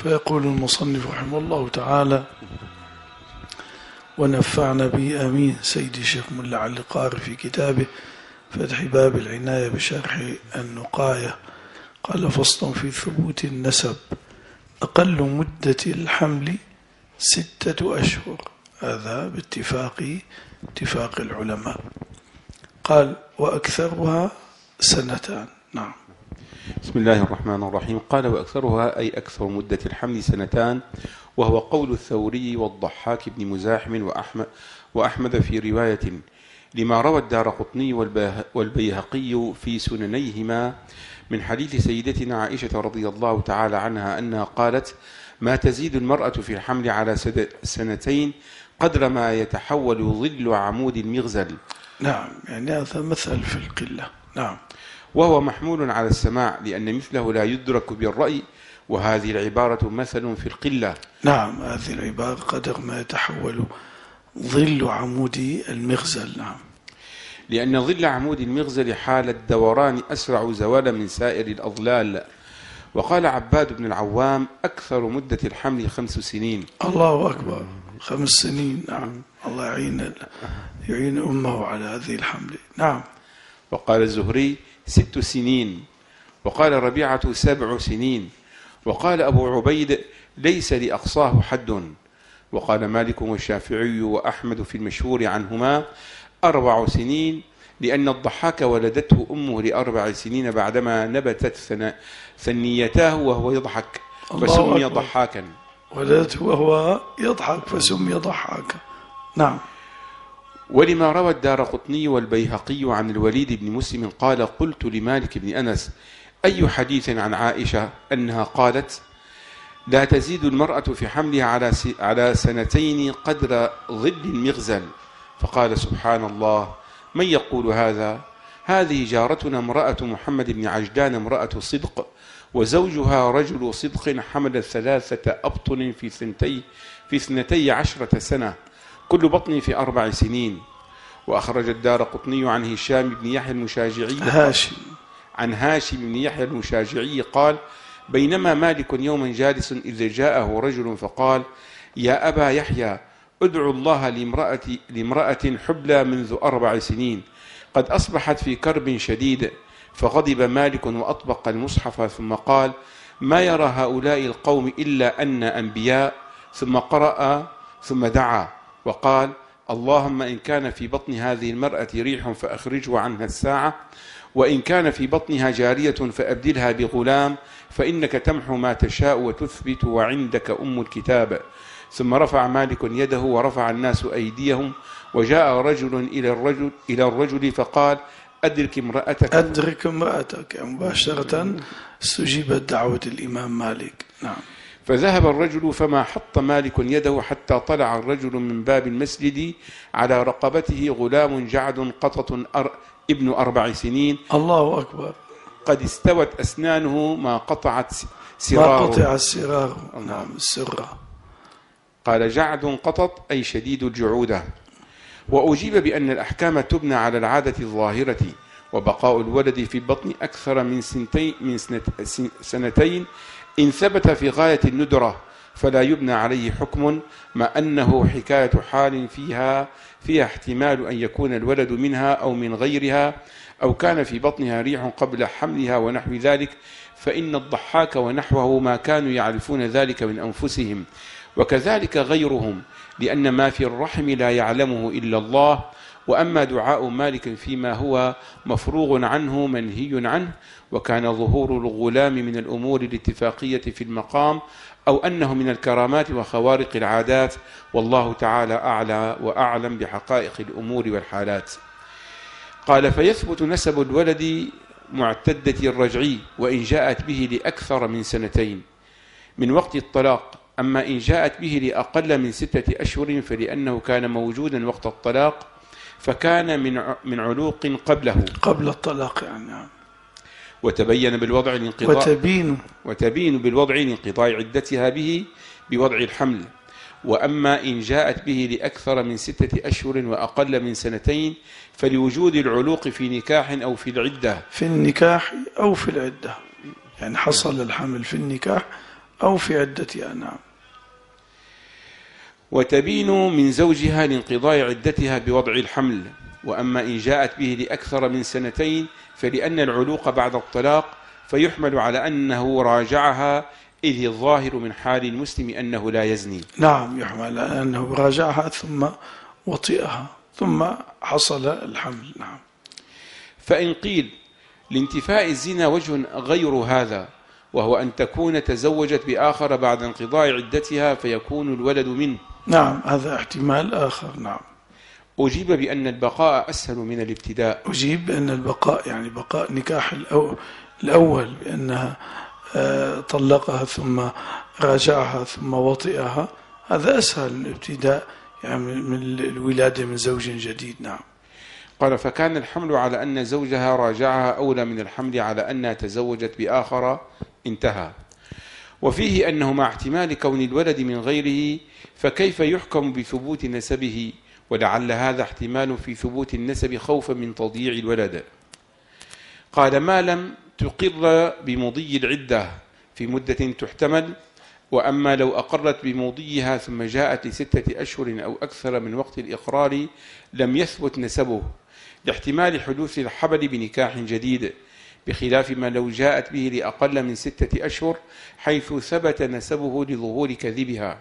فيقول المصنف رحمه الله تعالى: ونفعنا به آمين. سيدي الشيخ ملا علي القاري في كتابه فتح باب العناية بشرح النقاية قال: فصل في ثبوت النسب: أقل مدة الحمل 6 أشهر، هذا باتفاق العلماء. قال: وأكثرها 2 نعم. بسم الله الرحمن الرحيم. قال: وأكثرها أي أكثر مدة الحمل 2، وهو قول الثوري والضحاك بن مزاحم وأحمد في رواية لما روى الدارقطني والبيهقي في سننيهما من حديث سيدتنا عائشة رضي الله تعالى عنها أنها قالت: ما تزيد المرأة في الحمل على 2 قدر ما يتحول ظل عمود المغزل. نعم، يعني هذا مثل في القلة. نعم. وهو محمول على السماع لأن مثله لا يدرك بالرأي، وهذه العبارة مثل في القلة. نعم، هذه العبارة قدر ما يتحول ظل عمود المغزل. نعم، لأن ظل عمود المغزل حال الدوران أسرع زوالا من سائر الأظلال. وقال عباد بن العوام: أكثر مدة الحمل 5 سنين. الله أكبر، 5 سنين. نعم، الله يعين أمه على هذه الحمل. نعم. وقال الزهري: 6 سنين. وقال ربيعة: 7 سنين. وقال أبو عبيد: ليس لأقصاه حد. وقال مالك والشافعي وأحمد في المشهور عنهما: 4 سنين، لأن الضحاك ولدته أمه ل4 سنين بعدما نبتت ثنيتاه وهو يضحك فسمي ضحاكا. ولدته وهو يضحك فسمي ضحاكا. نعم. ولما روى الدارقطني والبيهقي عن الوليد بن مسلم قال: قلت لمالك بن أنس: أي حديث عن عائشة أنها قالت: لا تزيد المرأة في حملها على 2 قدر ظل المغزل؟ فقال: سبحان الله، من يقول هذا؟ هذه جارتنا امرأة محمد بن عجلان امرأة صدق، وزوجها رجل صدق، حمل 3 أبطن في 12 سنة، كل بطن في 4 سنين. وأخرج الدارقطني عن هشام بن يحيى المشاجعي عن هاشم بن يحيى المشاجعي قال: بينما مالك يوما جالس إذ جاءه رجل فقال: يا أبا يحيى، ادعو الله لامرأة حبلى منذ 4 سنين قد أصبحت في كرب شديد. فغضب مالك وأطبق المصحف ثم قال: ما يرى هؤلاء القوم إلا أن أنبياء. ثم قرأ ثم دعا وقال: اللهم إن كان في بطن هذه المرأة ريح فأخرجه عنها الساعة، وإن كان في بطنها جارية فأبدلها بغلام، فإنك تمحو ما تشاء وتثبت وعندك أم الكتاب. ثم رفع مالك يده ورفع الناس أيديهم، وجاء رجل إلى الرجل فقال: أدرك امرأتك. مباشرة استجيبت دعوة الإمام مالك. نعم. فذهب الرجل فما حط مالك يده حتى طلع الرجل من باب المسجد على رقبته غلام جعد قطط ابن 4 سنين. الله أكبر. قد استوت أسنانه ما قطع السرار. نعم، السرة. قال: جعد قطط أي شديد الجعودة. وأجيب بأن الأحكام تبنى على العادة الظاهرة، وبقاء الولد في البطن أكثر من 2 إن ثبت في غاية الندرة فلا يبنى عليه حكم، ما أنه حكاية حال فيها احتمال أن يكون الولد منها أو من غيرها، أو كان في بطنها ريح قبل حملها ونحو ذلك، فإن الضحاك ونحوه ما كانوا يعرفون ذلك من أنفسهم، وكذلك غيرهم، لأن ما في الرحم لا يعلمه إلا الله. وأما دعاء مالك فيما هو مفروغ عنه منهي عنه، وكان ظهور الغلام من الأمور الاتفاقية في المقام، أو أنه من الكرامات وخوارق العادات، والله تعالى أعلى وأعلم بحقائق الأمور والحالات. قال: فيثبت نسب الولد معتدة الرجعي وإن جاءت به لأكثر من 2 من وقت الطلاق. أما إن جاءت به لأقل من 6 أشهر فلأنه كان موجودا وقت الطلاق، فكان من علوق قبل الطلاق يعني. وتبين بالوضع الانقضاء وتبين بالوضع انقضاء عدتها به بوضع الحمل. وأما إن جاءت به لأكثر من 6 أشهر وأقل من 2 فلوجود العلوق في نكاح أو في العدة. في النكاح أو في العدة، يعني حصل الحمل في النكاح أو في عدتها. نعم. وتبين من زوجها لانقضاء عدتها بوضع الحمل. وأما إن جاءت به لأكثر من 2 فلأن العلوق بعد الطلاق فيحمل على أنه راجعها، إذ الظاهر من حال المسلم أنه لا يزني. نعم، يحمل على أنه راجعها ثم وطئها ثم حصل الحمل. نعم. فإن قيل لانتفاء الزنا وجه غير هذا، وهو أن تكون تزوجت بآخر بعد انقضاء عدتها فيكون الولد منه. نعم، هذا احتمال آخر. نعم. أجيب بأن البقاء أسهل من الابتداء. أجيب بأن البقاء يعني بقاء نكاح الأول، بأنها طلقها ثم راجعها ثم وطئها، هذا أسهل من الابتداء، يعني من الولادة من زوج جديد. نعم. قال فكان الحمل على أن زوجها راجعها أولى من الحمل على أنها تزوجت بآخر. انتهى. وفيه أنه مع احتمال كون الولد من غيره فكيف يحكم بثبوت نسبه، ولعل هذا احتمال في ثبوت النسب خوفا من تضييع الولد. قال ما لم تقر بمضي العدة في مدة تحتمل، وأما لو أقرت بمضيها ثم جاءت ل6 أشهر أو أكثر من وقت الإقرار لم يثبت نسبه، لاحتمال حدوث الحبل بنكاح جديد، بخلاف ما لو جاءت به لأقل من 6 أشهر حيث ثبت نسبه لظهور كذبها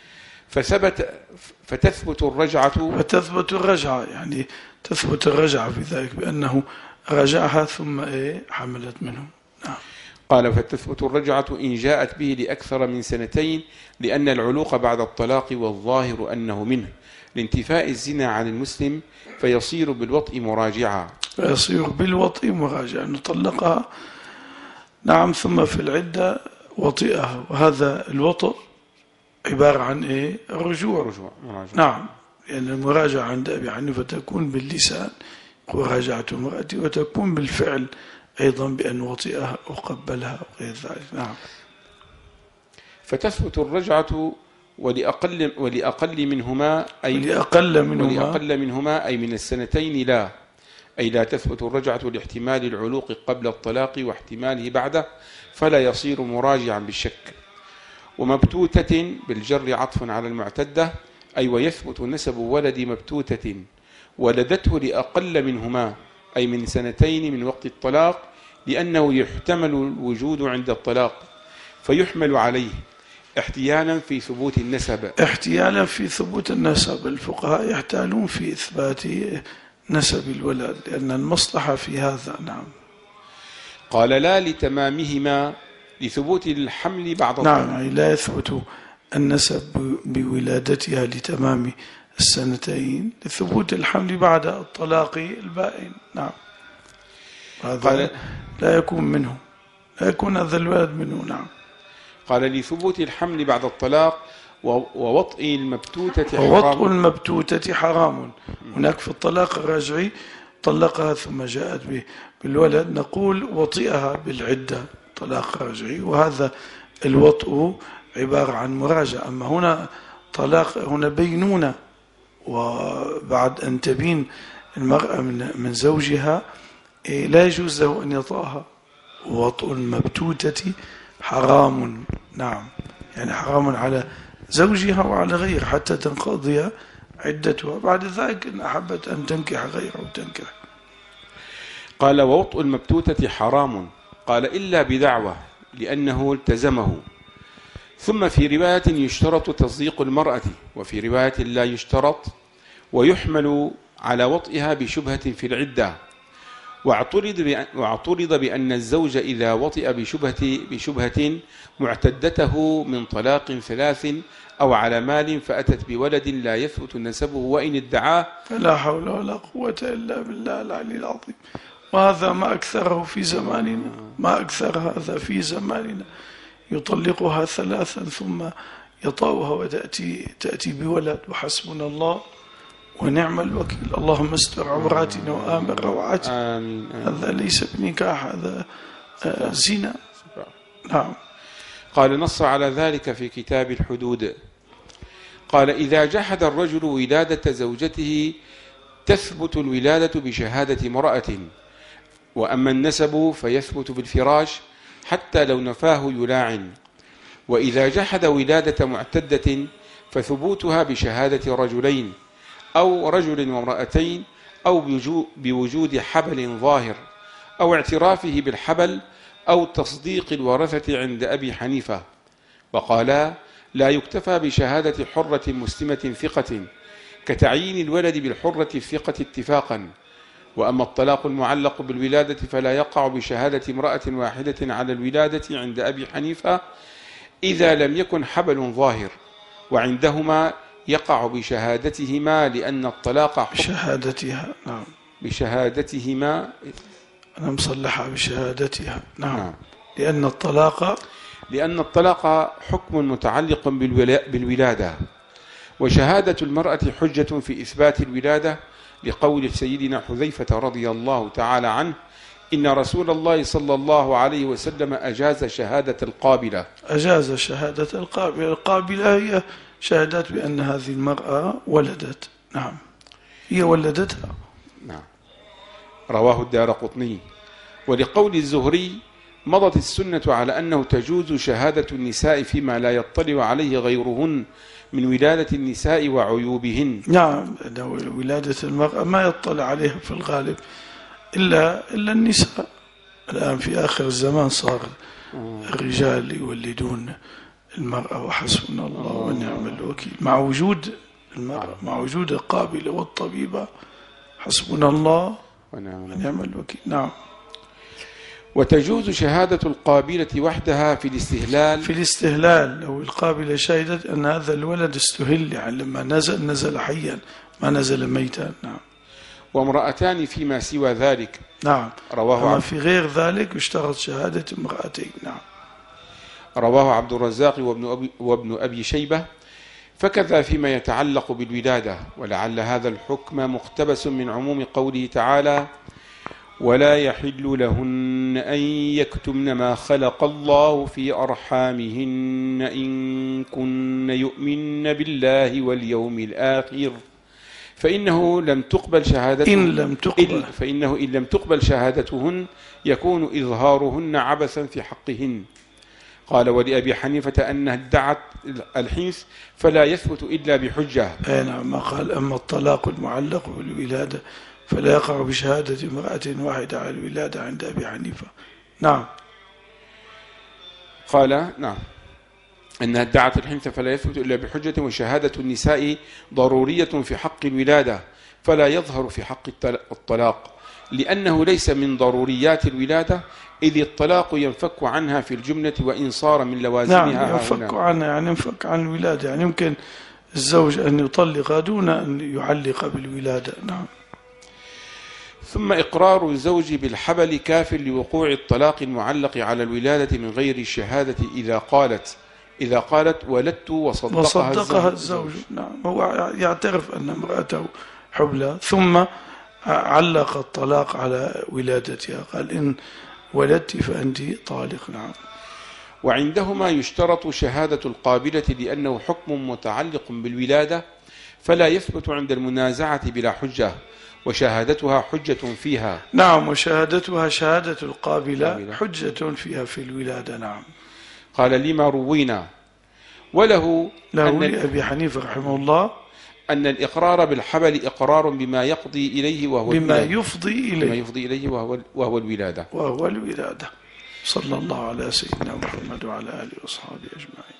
فتثبت الرجعة. يعني تثبت الرجعة في ذلك بأنه رجعها ثم حملت منه. نعم. قال فتثبت الرجعة إن جاءت به لأكثر من 2 لأن العلوق بعد الطلاق والظاهر أنه منه، لانتفاء الزنا عن المسلم فيصير بالوطء مراجعا. نطلقها. نعم. ثم في العدة وطئها، وهذا الوطء عبارة عن رجوع. نعم. لأن يعني المراجعة عند أبي حنيفة تكون باللسان وراجعة امرأتي، وتكون بالفعل أيضا بأن وطئها وقبلها وغير ذلك. نعم. فتثبت الرجعة ولأقل منهما أي من 2 لا، أي لا تثبت الرجعة لاحتمال العلوق قبل الطلاق واحتماله بعده، فلا يصير مراجعا بالشك. ومبتوتة بالجر عطف على المعتدة، أي ويثبت نسب ولد مبتوتة ولدته لأقل منهما، أي من 2 من وقت الطلاق، لأنه يحتمل الوجود عند الطلاق فيحمل عليه احتيالا في ثبوت النسب. الفقهاء يحتالون في إثبات نسب الولد لأن المصلحة في هذا. نعم. قال لا لتمامهما لثبوت الحمل بعد الطلاق. نعم، يعني لا يثبت النسب بولادتها لتمام 2 لثبوت الحمل بعد الطلاق البائن. نعم. هذا لا يكون هذا الولد منه. نعم. قال لثبوت الحمل بعد الطلاق ووطء المبتوتة حرام. هناك في الطلاق الرجعي طلقها ثم جاءت بالولد، نقول وطئها بالعدة طلاق رجعي، وهذا الوطء عبارة عن مراجعة. أما هنا طلاق، هنا بينونة، وبعد أن تبين المرأة من زوجها لا يجوز له أن يطأها. وطء المبتوتة حرام. نعم. يعني حرام على زوجها وعلى غيره حتى تنقضي عدتها، بعد ذلك إن أحبت أن تنكح غيره تنكح. قال ووطء المبتوتة حرام. قال إلا بدعوة لأنه التزمه. ثم في رواية يشترط تصديق المرأة، وفي رواية لا يشترط، ويحمل على وطئها بشبهة في العدة. واعترض بأن الزوج إذا وطئ بشبهة معتدته من طلاق 3 أو على مال فأتت بولد لا يثبت نسبه وإن ادعاه فلا حول ولا قوة إلا بالله العلي العظيم. وهذا ما أكثره في زماننا، ما أكثر هذا في زماننا. يطلقها 3 ثم يطأها وتأتي بولد، وحسبنا الله ونعم الوكيل. اللهم استر عوراتنا وآمن روعاتنا. هذا ليس بنكاح، هذا زنا. نعم. قال نص على ذلك في كتاب الحدود. قال إذا جحد الرجل ولادة زوجته تثبت الولادة بشهادة امرأة، وأما النسب فيثبت بالفراش حتى لو نفاه يلاعن. وإذا جحد ولادة معتدة فثبوتها بشهادة رجلين أو رجل وامرأتين أو بوجود حبل ظاهر أو اعترافه بالحبل أو تصديق الورثة عند أبي حنيفة. وقالا لا يكتفى بشهادة حرة مسلمة ثقة كتعيين الولد بالحرة الثقة اتفاقا. وأما الطلاق المعلق بالولادة فلا يقع بشهادة امرأة واحدة على الولادة عند أبي حنيفة إذا لم يكن حبل ظاهر، وعندهما يقع بشهادتهما لأن الطلاق بشهادتها. نعم بشهادتهما. أنا مصلحها بشهادتها. نعم. لأن الطلاق حكم متعلق بالولادة، وشهادة المرأة حجة في إثبات الولادة، لقول سيدنا حذيفة رضي الله تعالى عنه إن رسول الله صلى الله عليه وسلم أجاز شهادة القابلة. أجاز شهادة القابلة. القابلة هي شهادات بأن هذه المرأة ولدت. نعم هي ولدتها. نعم. رواه الدارقطني. ولقول الزهري مضت السنة على أنه تجوز شهادة النساء فيما لا يطلع عليه غيرهن من ولادة النساء وعيوبهن. نعم ولادة المرأة ما يطلع عليها في الغالب إلا النساء. الآن في آخر الزمان صار الرجال يولدون المرأة وحسبنا الله ونعم الوكيل. مع وجود المرأة، مع وجود القابلة والطبيبة، حسبنا الله ونعم الوكيل. نعم. وتجوز شهادة القابلة وحدها في الاستهلال. لو القابلة شهدت أن هذا الولد استهل، يعني لما نزل حيا ما نزل ميتا. نعم. وامرأتان فيما سوى ذلك. نعم. رواه في غير ذلك يشترط شهادة امرأتين. نعم. رواه عبد الرزاق وابن أبي شيبة. فكذا فيما يتعلق بالولادة، ولعل هذا الحكم مقتبس من عموم قوله تعالى ولا يحل لهن أن يكتمن ما خلق الله في أرحامهن إن كن يؤمن بالله واليوم الآخر فإنه إن لم تقبل شهادتهن يكون إظهارهن عبثا في حقهن. قال ولأبي حنيفة أنها ادعت الحنث فلا يثبت إلا بحجة. نعم. ما قال أما الطلاق المعلق بالولادة فلا يقع بشهادة امرأة واحدة على الولادة عند أبي حنيفة. نعم. قال نعم أنها ادعت الحنث فلا يثبت إلا بحجة، وشهادة النساء ضرورية في حق الولادة فلا يظهر في حق الطلاق، لأنه ليس من ضروريات الولادة، إذ الطلاق ينفك عنها في الجملة وإن صار من لوازمها. نعم ينفك عنها، يعني ينفك عن الولادة، يعني يمكن الزوج أن يطلق دون أن يعلق بالولادة. نعم. ثم إقرار الزوج بالحبل كاف لوقوع الطلاق المعلق على الولادة من غير الشهادة إذا قالت ولدت وصدقها الزوج. نعم. هو يعترف أن امرأته حبلى ثم علق الطلاق على ولادتها، قال إن ولدت فأنت طالق. نعم. وعندهما يشترط شهادة القابلة لأنه حكم متعلق بالولادة فلا يثبت عند المنازعة بلا حجة، وشهادتها حجة فيها. نعم. وشهادتها شهادة القابلة حجة فيها في الولادة. نعم. قال لما روينا وله لأبي حنيفة رحمه الله أن الإقرار بالحبل إقرار بما يقضي إليه بما يفضي إليه وهو الولادة. صلى الله على سيدنا محمد وعلى آله وصحبه أجمعين.